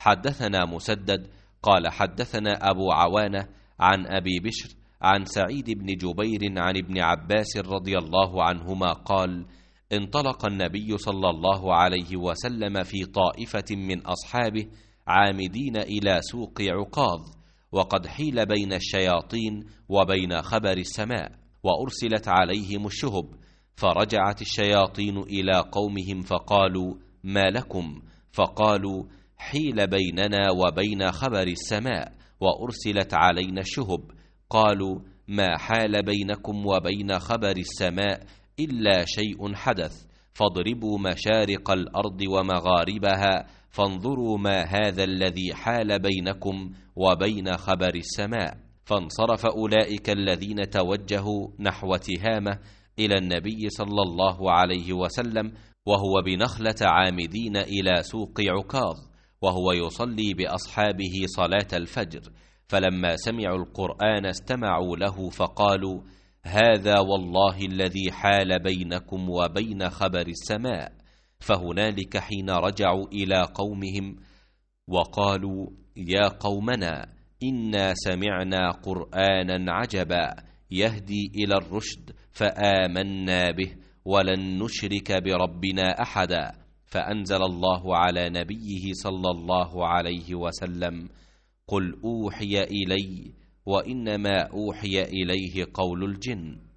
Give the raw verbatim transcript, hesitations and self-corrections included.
حدثنا مسدد قال حدثنا أبو عوانة عن أبي بشر عن سعيد بن جبير عن ابن عباس رضي الله عنهما قال: انطلق النبي صلى الله عليه وسلم في طائفة من أصحابه عامدين إلى سوق عكاظ، وقد حيل بين الشياطين وبين خبر السماء، وأرسلت عليهم الشهب، فرجعت الشياطين إلى قومهم فقالوا: ما لكم؟ فقالوا: حيل بيننا وبين خبر السماء وأرسلت علينا الشهب. قالوا: ما حال بينكم وبين خبر السماء إلا شيء حدث، فاضربوا مشارق الأرض ومغاربها فانظروا ما هذا الذي حال بينكم وبين خبر السماء. فانصرف أولئك الذين توجهوا نحو تهامة إلى النبي صلى الله عليه وسلم وهو بنخلة عامدين إلى سوق عكاظ، وهو يصلي بأصحابه صلاة الفجر، فلما سمعوا القرآن استمعوا له فقالوا: هذا والله الذي حال بينكم وبين خبر السماء. فهنالك حين رجعوا إلى قومهم وقالوا: يا قومنا إنا سمعنا قرآنا عجبا يهدي إلى الرشد فآمنا به ولن نشرك بربنا أحدا. فأنزل الله على نبيه صلى الله عليه وسلم: قل أوحي إلي وإنما أوحي إليه قول الجن.